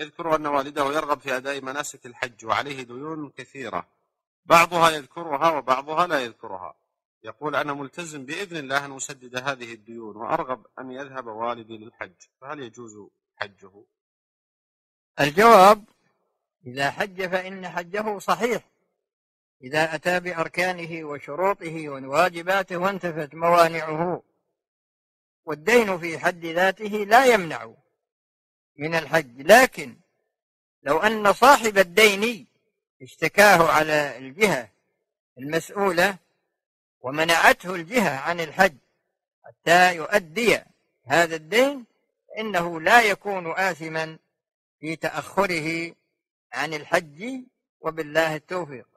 يذكر أن والده يرغب في أداء مناسك الحج وعليه ديون كثيرة، بعضها يذكرها وبعضها لا يذكرها. يقول: أنا ملتزم بإذن الله أن أسدد هذه الديون، وأرغب أن يذهب والدي للحج، فهل يجوز حجه؟ الجواب: إذا حج فإن حجه صحيح، إذا أتى بأركانه وشروطه وواجباته وانتفت موانعه، والدين في حد ذاته لا يمنع من الحج. لكن لو أن صاحب الدين اشتكاه على الجهة المسؤولة ومنعته الجهة عن الحج حتى يؤدي هذا الدين، فإنه لا يكون آثما في تأخره عن الحج، وبالله التوفيق.